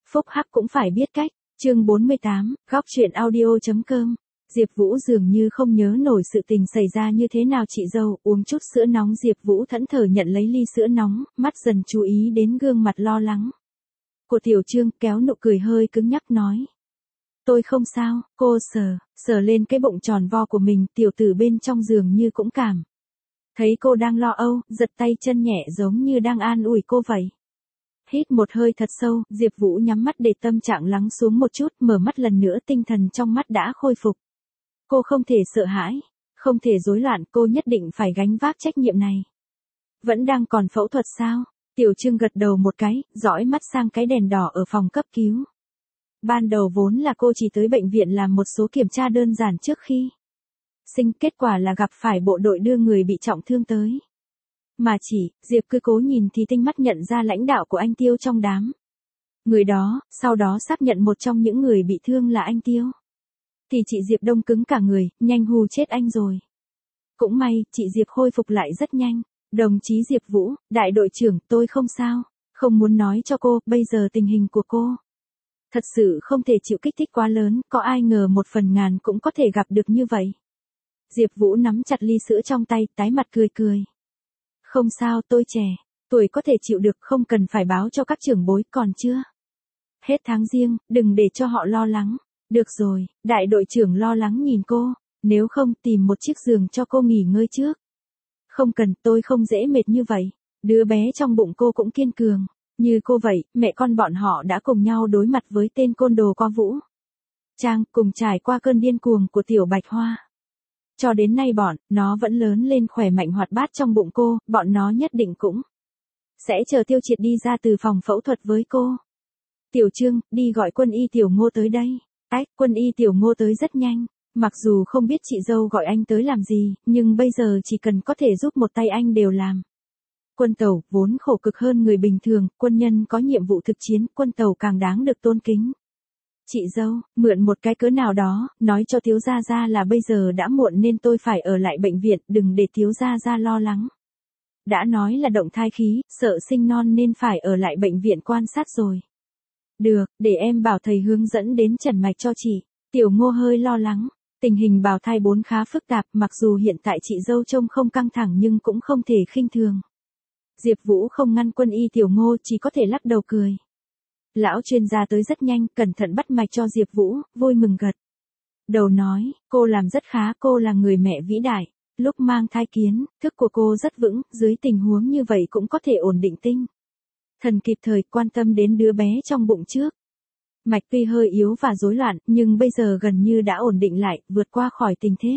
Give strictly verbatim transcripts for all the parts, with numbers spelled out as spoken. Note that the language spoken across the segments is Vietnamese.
Phúc hắc cũng phải biết cách. Chương bốn mươi tám, góc truyện audio.com. Diệp Vũ dường như không nhớ nổi sự tình xảy ra như thế nào chị dâu, uống chút sữa nóng. Diệp Vũ thẫn thờ nhận lấy ly sữa nóng, mắt dần chú ý đến gương mặt lo lắng của Tiểu Trương, kéo nụ cười hơi cứng nhắc nói. Tôi không sao, cô sờ, sờ lên cái bụng tròn vo của mình, tiểu tử bên trong giường như cũng cảm thấy cô đang lo âu, giật tay chân nhẹ giống như đang an ủi cô vậy. Hít một hơi thật sâu, Diệp Vũ nhắm mắt để tâm trạng lắng xuống một chút, mở mắt lần nữa, tinh thần trong mắt đã khôi phục. Cô không thể sợ hãi, không thể rối loạn, cô nhất định phải gánh vác trách nhiệm này. Vẫn đang còn phẫu thuật sao? Tiểu Trương gật đầu một cái, dõi mắt sang cái đèn đỏ ở phòng cấp cứu. Ban đầu vốn là cô chỉ tới bệnh viện làm một số kiểm tra đơn giản trước khi sinh, kết quả là gặp phải bộ đội đưa người bị trọng thương tới. Mà chỉ, Diệp cứ cố nhìn thì tinh mắt nhận ra lãnh đạo của anh Tiêu trong đám người đó, sau đó xác nhận một trong những người bị thương là anh Tiêu. Thì chị Diệp đông cứng cả người, nhanh hù chết anh rồi. Cũng may, chị Diệp khôi phục lại rất nhanh. Đồng chí Diệp Vũ, đại đội trưởng, tôi không sao, không muốn nói cho cô, bây giờ tình hình của cô thật sự không thể chịu kích thích quá lớn, có ai ngờ một phần ngàn cũng có thể gặp được như vậy. Diệp Vũ nắm chặt ly sữa trong tay, tái mặt cười cười. Không sao, tôi trẻ, tuổi có thể chịu được, không cần phải báo cho các trưởng bối, còn chưa hết tháng riêng, đừng để cho họ lo lắng. Được rồi, đại đội trưởng lo lắng nhìn cô, nếu không tìm một chiếc giường cho cô nghỉ ngơi trước. Không cần, tôi không dễ mệt như vậy. Đứa bé trong bụng cô cũng kiên cường. Như cô vậy, mẹ con bọn họ đã cùng nhau đối mặt với tên côn đồ qua Vũ Trang, cùng trải qua cơn điên cuồng của tiểu Bạch Hoa. Cho đến nay bọn, nó vẫn lớn lên khỏe mạnh hoạt bát trong bụng cô, bọn nó nhất định cũng sẽ chờ Tiêu Triệt đi ra từ phòng phẫu thuật với cô. Tiểu Trương, đi gọi quân y Tiểu Ngô tới đây. Ách, quân y Tiểu Ngô tới rất nhanh. Mặc dù không biết chị dâu gọi anh tới làm gì, nhưng bây giờ chỉ cần có thể giúp một tay anh đều làm. Quân tàu, vốn khổ cực hơn người bình thường, quân nhân có nhiệm vụ thực chiến, quân tàu càng đáng được tôn kính. Chị dâu, mượn một cái cớ nào đó, nói cho Tiếu Gia Gia là bây giờ đã muộn nên tôi phải ở lại bệnh viện, đừng để Tiếu Gia Gia lo lắng. Đã nói là động thai khí, sợ sinh non nên phải ở lại bệnh viện quan sát rồi. Được, để em bảo thầy hướng dẫn đến trần mạch cho chị. Tiểu Ngô hơi lo lắng. Tình hình bào thai bốn khá phức tạp, mặc dù hiện tại chị dâu trông không căng thẳng nhưng cũng không thể khinh thường. Diệp Vũ không ngăn quân y Tiểu Ngô, chỉ có thể lắc đầu cười. Lão chuyên gia tới rất nhanh, cẩn thận bắt mạch cho Diệp Vũ, vui mừng gật đầu nói, cô làm rất khá, cô là người mẹ vĩ đại. Lúc mang thai kiến, thức của cô rất vững, dưới tình huống như vậy cũng có thể ổn định tinh thần kịp thời, quan tâm đến đứa bé trong bụng trước. Mạch tuy hơi yếu và rối loạn, nhưng bây giờ gần như đã ổn định lại, vượt qua khỏi tình thế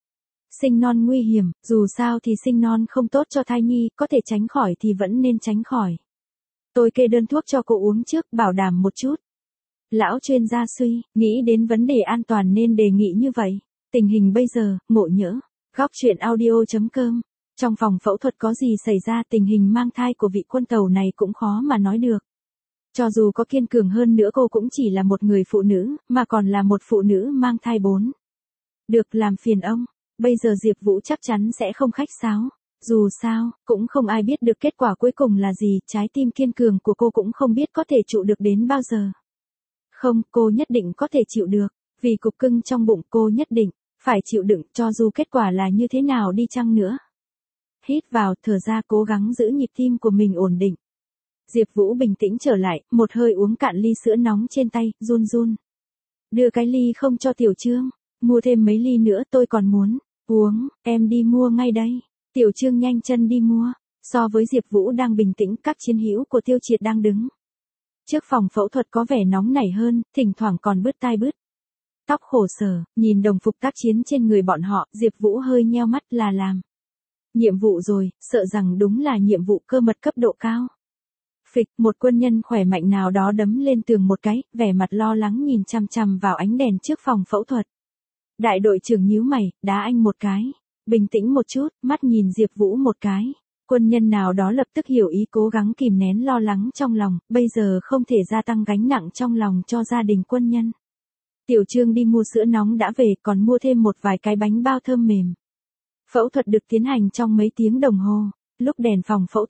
sinh non nguy hiểm, dù sao thì sinh non không tốt cho thai nhi, có thể tránh khỏi thì vẫn nên tránh khỏi. Tôi kê đơn thuốc cho cô uống trước, bảo đảm một chút. Lão chuyên gia suy, nghĩ đến vấn đề an toàn nên đề nghị như vậy. Tình hình bây giờ, ngộ nhỡ. Góc truyện audio.com. Trong phòng phẫu thuật có gì xảy ra, tình hình mang thai của vị quân tàu này cũng khó mà nói được. Cho dù có kiên cường hơn nữa cô cũng chỉ là một người phụ nữ, mà còn là một phụ nữ mang thai bốn. Được, làm phiền ông. Bây giờ Diệp Vũ chắc chắn sẽ không khách sáo. Dù sao, cũng không ai biết được kết quả cuối cùng là gì, trái tim kiên cường của cô cũng không biết có thể trụ được đến bao giờ. Không, cô nhất định có thể chịu được. Vì cục cưng trong bụng cô nhất định phải chịu đựng, cho dù kết quả là như thế nào đi chăng nữa. Hít vào, thở ra, cố gắng giữ nhịp tim của mình ổn định. Diệp Vũ bình tĩnh trở lại, một hơi uống cạn ly sữa nóng trên tay, run run. Đưa cái ly không cho Tiểu Trương, mua thêm mấy ly nữa, tôi còn muốn uống, em đi mua ngay đây. Tiểu Trương nhanh chân đi mua. So với Diệp Vũ đang bình tĩnh, các chiến hữu của Tiêu Triệt đang đứng trước phòng phẫu thuật có vẻ nóng nảy hơn, thỉnh thoảng còn bứt tai bứt tóc khổ sở, nhìn đồng phục tác chiến trên người bọn họ, Diệp Vũ hơi nheo mắt, là làm nhiệm vụ rồi, sợ rằng đúng là nhiệm vụ cơ mật cấp độ cao. Phịch, một quân nhân khỏe mạnh nào đó đấm lên tường một cái, vẻ mặt lo lắng nhìn chằm chằm vào ánh đèn trước phòng phẫu thuật. Đại đội trưởng nhíu mày, đá anh một cái. Bình tĩnh một chút, mắt nhìn Diệp Vũ một cái. Quân nhân nào đó lập tức hiểu ý, cố gắng kìm nén lo lắng trong lòng, bây giờ không thể gia tăng gánh nặng trong lòng cho gia đình quân nhân. Tiểu Trương đi mua sữa nóng đã về, còn mua thêm một vài cái bánh bao thơm mềm. Phẫu thuật được tiến hành trong mấy tiếng đồng hồ. Lúc đèn phòng phẫu thuật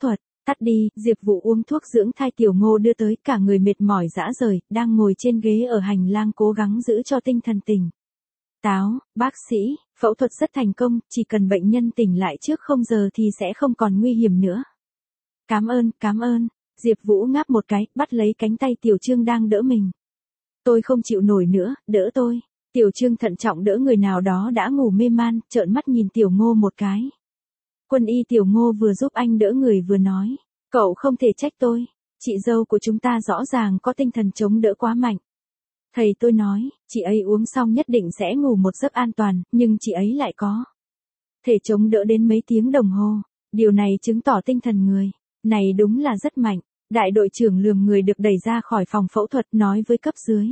Tắt đi, Diệp Vũ uống thuốc dưỡng thai Tiểu Ngô đưa tới, cả người mệt mỏi rã rời, đang ngồi trên ghế ở hành lang cố gắng giữ cho tinh thần tỉnh táo. Bác sĩ, phẫu thuật rất thành công, chỉ cần bệnh nhân tỉnh lại trước không giờ thì sẽ không còn nguy hiểm nữa. Cảm ơn, cảm ơn. Diệp Vũ ngáp một cái, bắt lấy cánh tay Tiểu Trương đang đỡ mình. Tôi không chịu nổi nữa, đỡ tôi. Tiểu Trương thận trọng đỡ người nào đó đã ngủ mê man, trợn mắt nhìn Tiểu Ngô một cái. Quân y Tiểu Ngô vừa giúp anh đỡ người vừa nói. Cậu không thể trách tôi. Chị dâu của chúng ta rõ ràng có tinh thần chống đỡ quá mạnh. Thầy tôi nói, chị ấy uống xong nhất định sẽ ngủ một giấc an toàn, nhưng chị ấy lại có thể chống đỡ đến mấy tiếng đồng hồ. Điều này chứng tỏ tinh thần người này đúng là rất mạnh. Đại đội trưởng lườm người được đẩy ra khỏi phòng phẫu thuật nói với cấp dưới.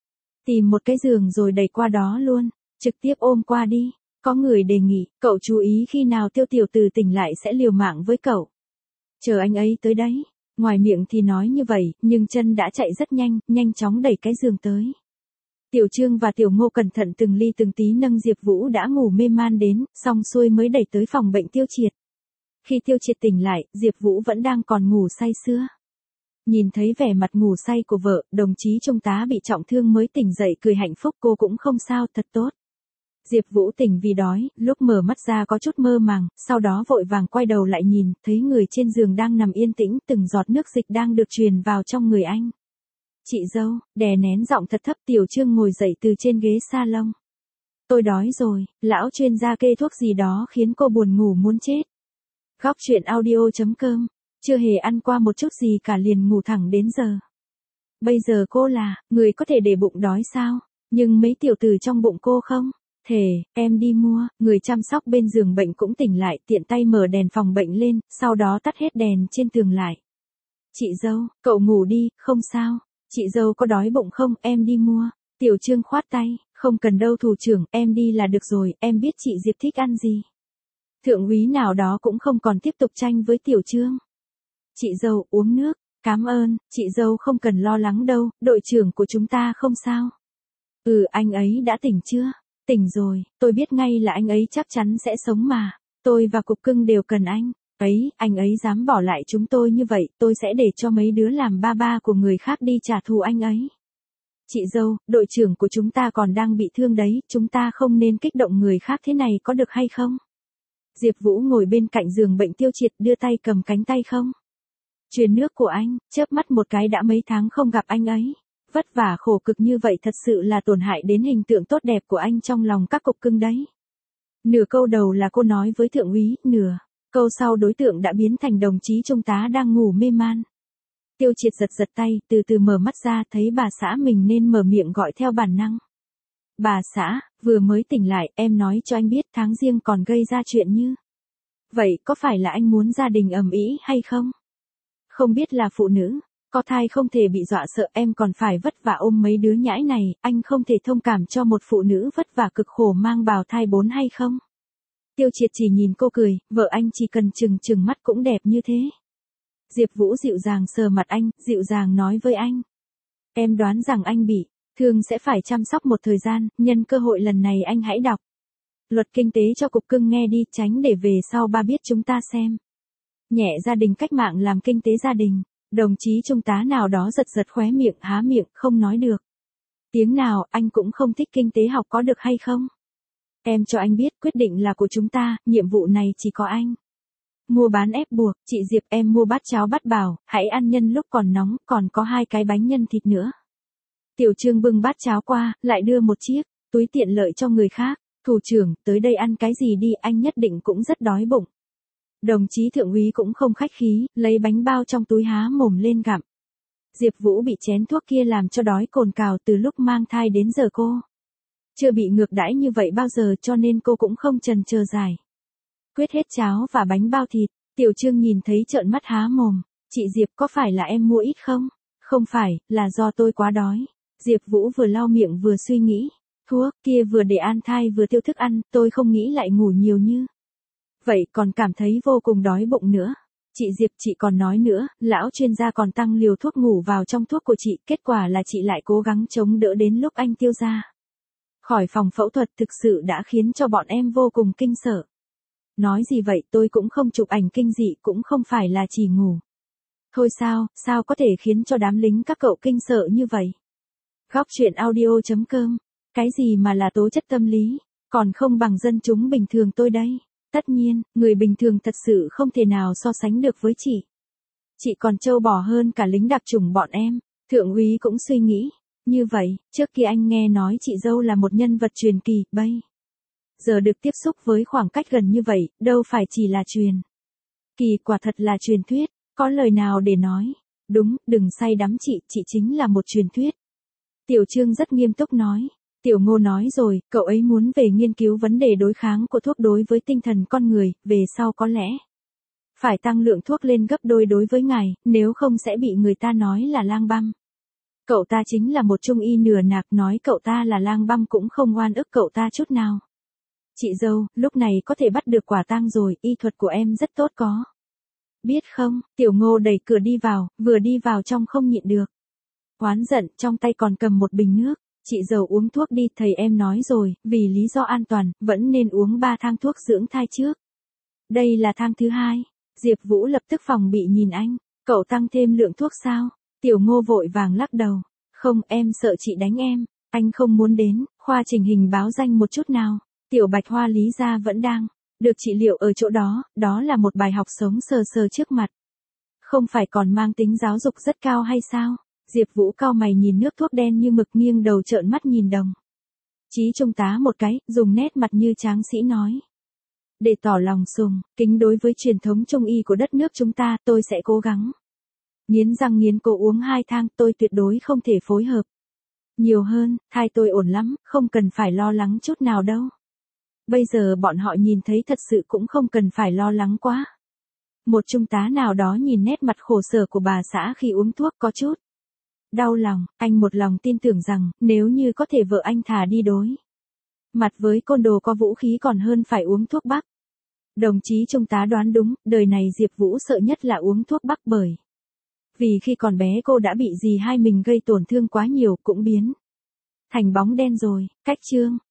Tìm một cái giường rồi đẩy qua đó luôn, trực tiếp ôm qua đi. Có người đề nghị, cậu chú ý khi nào Tiêu tiểu từ tỉnh lại sẽ liều mạng với cậu. Chờ anh ấy tới đấy. Ngoài miệng thì nói như vậy, nhưng chân đã chạy rất nhanh, nhanh chóng đẩy cái giường tới. Tiểu Trương và Tiểu Ngô cẩn thận từng ly từng tí nâng Diệp Vũ đã ngủ mê man đến, xong xuôi mới đẩy tới phòng bệnh Tiêu Triệt. Khi Tiêu Triệt tỉnh lại, Diệp Vũ vẫn đang còn ngủ say sưa. Nhìn thấy vẻ mặt ngủ say của vợ, đồng chí trung tá bị trọng thương mới tỉnh dậy cười hạnh phúc, cô cũng không sao, thật tốt. Diệp Vũ tỉnh vì đói, lúc mở mắt ra có chút mơ màng, sau đó vội vàng quay đầu lại nhìn, thấy người trên giường đang nằm yên tĩnh, từng giọt nước dịch đang được truyền vào trong người anh. Chị dâu, đè nén giọng thật thấp, Tiểu Trương ngồi dậy từ trên ghế salon. Tôi đói rồi, lão chuyên gia kê thuốc gì đó khiến cô buồn ngủ muốn chết. Góc truyện audio chấm com, chưa hề ăn qua một chút gì cả liền ngủ thẳng đến giờ. Bây giờ cô là, người có thể để bụng đói sao, nhưng mấy tiểu tử trong bụng cô không? Thề, em đi mua. Người chăm sóc bên giường bệnh cũng tỉnh lại, tiện tay mở đèn phòng bệnh lên, sau đó tắt hết đèn trên tường lại. Chị dâu, cậu ngủ đi, không sao. Chị dâu có đói bụng không, em đi mua. Tiểu Trương khoát tay, không cần đâu thủ trưởng, em đi là được rồi, em biết chị Diệp thích ăn gì. Thượng úy nào đó cũng không còn tiếp tục tranh với Tiểu Trương. Chị dâu, uống nước. Cảm ơn, chị dâu không cần lo lắng đâu, đội trưởng của chúng ta không sao. Ừ, anh ấy đã tỉnh chưa? Tỉnh rồi, tôi biết ngay là anh ấy chắc chắn sẽ sống mà. Tôi và cục cưng đều cần anh. Ấy, anh ấy dám bỏ lại chúng tôi như vậy, tôi sẽ để cho mấy đứa làm ba ba của người khác đi trả thù anh ấy. Chị dâu, đội trưởng của chúng ta còn đang bị thương đấy, chúng ta không nên kích động người khác thế này có được hay không? Diệp Vũ ngồi bên cạnh giường bệnh Tiêu Triệt đưa tay cầm cánh tay không. Truyền nước của anh, chớp mắt một cái đã mấy tháng không gặp anh ấy. Vất vả khổ cực như vậy thật sự là tổn hại đến hình tượng tốt đẹp của anh trong lòng các cục cưng đấy. Nửa câu đầu là cô nói với thượng úy, nửa câu sau đối tượng đã biến thành đồng chí trung tá đang ngủ mê man. Tiêu Triệt giật giật tay, từ từ mở mắt ra thấy bà xã mình nên mở miệng gọi theo bản năng. Bà xã, vừa mới tỉnh lại, em nói cho anh biết tháng riêng còn gây ra chuyện như vậy, có phải là anh muốn gia đình ầm ĩ hay không? Không biết là phụ nữ có thai không thể bị dọa sợ, em còn phải vất vả ôm mấy đứa nhãi này, anh không thể thông cảm cho một phụ nữ vất vả cực khổ mang bào thai bốn hay không? Tiêu Triệt chỉ nhìn cô cười, vợ anh chỉ cần chừng chừng mắt cũng đẹp như thế. Diệp Vũ dịu dàng sờ mặt anh, dịu dàng nói với anh. Em đoán rằng anh bị thương sẽ phải chăm sóc một thời gian, nhân cơ hội lần này anh hãy đọc luật kinh tế cho cục cưng nghe đi, tránh để về sau ba biết chúng ta xem nhẹ gia đình cách mạng làm kinh tế gia đình. Đồng chí trung tá nào đó giật giật khóe miệng, há miệng, không nói được tiếng nào, anh cũng không thích kinh tế học có được hay không? Em cho anh biết, quyết định là của chúng ta, nhiệm vụ này chỉ có anh. Mua bán ép buộc, chị Diệp em mua bát cháo bát bảo, hãy ăn nhân lúc còn nóng, còn có hai cái bánh nhân thịt nữa. Tiểu Trương bưng bát cháo qua, lại đưa một chiếc túi tiện lợi cho người khác. Thủ trưởng, tới đây ăn cái gì đi, anh nhất định cũng rất đói bụng. Đồng chí thượng úy cũng không khách khí, lấy bánh bao trong túi há mồm lên gặm. Diệp Vũ bị chén thuốc kia làm cho đói cồn cào từ lúc mang thai đến giờ cô chưa bị ngược đãi như vậy bao giờ, cho nên cô cũng không chần chờ dài. Quyết hết cháo và bánh bao thịt, Tiểu Trương nhìn thấy trợn mắt há mồm. Chị Diệp, có phải là em mua ít không? Không phải, là do tôi quá đói. Diệp Vũ vừa lau miệng vừa suy nghĩ. Thuốc kia vừa để an thai vừa tiêu thức ăn, tôi không nghĩ lại ngủ nhiều như vậy, còn cảm thấy vô cùng đói bụng nữa. Chị Diệp, chị còn nói nữa, lão chuyên gia còn tăng liều thuốc ngủ vào trong thuốc của chị, kết quả là chị lại cố gắng chống đỡ đến lúc anh tiêu ra khỏi phòng phẫu thuật, thực sự đã khiến cho bọn em vô cùng kinh sợ. Nói gì vậy, tôi cũng không chụp ảnh kinh dị, cũng không phải là chỉ ngủ. Thôi sao, sao có thể khiến cho đám lính các cậu kinh sợ như vậy? Góc truyện audio.com. Cái gì mà là tố chất tâm lý, còn không bằng dân chúng bình thường tôi đây. Tất nhiên, người bình thường thật sự không thể nào so sánh được với chị. Chị còn trâu bò hơn cả lính đặc chủng bọn em. Thượng úy cũng suy nghĩ. Như vậy, trước kia anh nghe nói chị dâu là một nhân vật truyền kỳ, bây giờ được tiếp xúc với khoảng cách gần như vậy, đâu phải chỉ là truyền kỳ, quả thật là truyền thuyết, có lời nào để nói. Đúng, đừng say đắm chị, chị chính là một truyền thuyết. Tiểu Trương rất nghiêm túc nói. Tiểu Ngô nói rồi, cậu ấy muốn về nghiên cứu vấn đề đối kháng của thuốc đối với tinh thần con người, về sau có lẽ phải tăng lượng thuốc lên gấp đôi đối với ngài, nếu không sẽ bị người ta nói là lang băm. Cậu ta chính là một trung y nửa nạc, nói cậu ta là lang băm cũng không oan ức cậu ta chút nào. Chị dâu, lúc này có thể bắt được quả tang rồi, y thuật của em rất tốt có. Biết không, Tiểu Ngô đẩy cửa đi vào, vừa đi vào trong không nhịn được. Oán giận, trong tay còn cầm một bình nước. Chị dâu uống thuốc đi, thầy em nói rồi, vì lý do an toàn, vẫn nên uống ba thang thuốc dưỡng thai trước. Đây là thang thứ hai. Diệp Vũ lập tức phòng bị nhìn anh. Cậu tăng thêm lượng thuốc sao? Tiểu Ngô vội vàng lắc đầu. Không, em sợ chị đánh em. Anh không muốn đến, khoa chỉnh hình báo danh một chút nào. Tiểu Bạch Hoa lý ra vẫn đang được trị liệu ở chỗ đó, đó là một bài học sống sờ sờ trước mặt. Không phải còn mang tính giáo dục rất cao hay sao? Diệp Vũ cau mày nhìn nước thuốc đen như mực, nghiêng đầu trợn mắt nhìn Đồng Chí Trung tá một cái, dùng nét mặt như tráng sĩ nói. Để tỏ lòng sùng kính đối với truyền thống trung y của đất nước chúng ta, tôi sẽ cố gắng. Nghiến răng nghiến cổ uống hai thang, tôi tuyệt đối không thể phối hợp nhiều hơn, thai tôi ổn lắm, không cần phải lo lắng chút nào đâu. Bây giờ bọn họ nhìn thấy thật sự cũng không cần phải lo lắng quá. Một trung tá nào đó nhìn nét mặt khổ sở của bà xã khi uống thuốc có chút đau lòng, anh một lòng tin tưởng rằng, nếu như có thể vợ anh thà đi đối mặt với côn đồ có vũ khí còn hơn phải uống thuốc bắc. Đồng chí trung tá đoán đúng, đời này Diệp Vũ sợ nhất là uống thuốc bắc, bởi vì khi còn bé cô đã bị dì hai mình gây tổn thương quá nhiều, cũng biến thành bóng đen rồi. Cách chương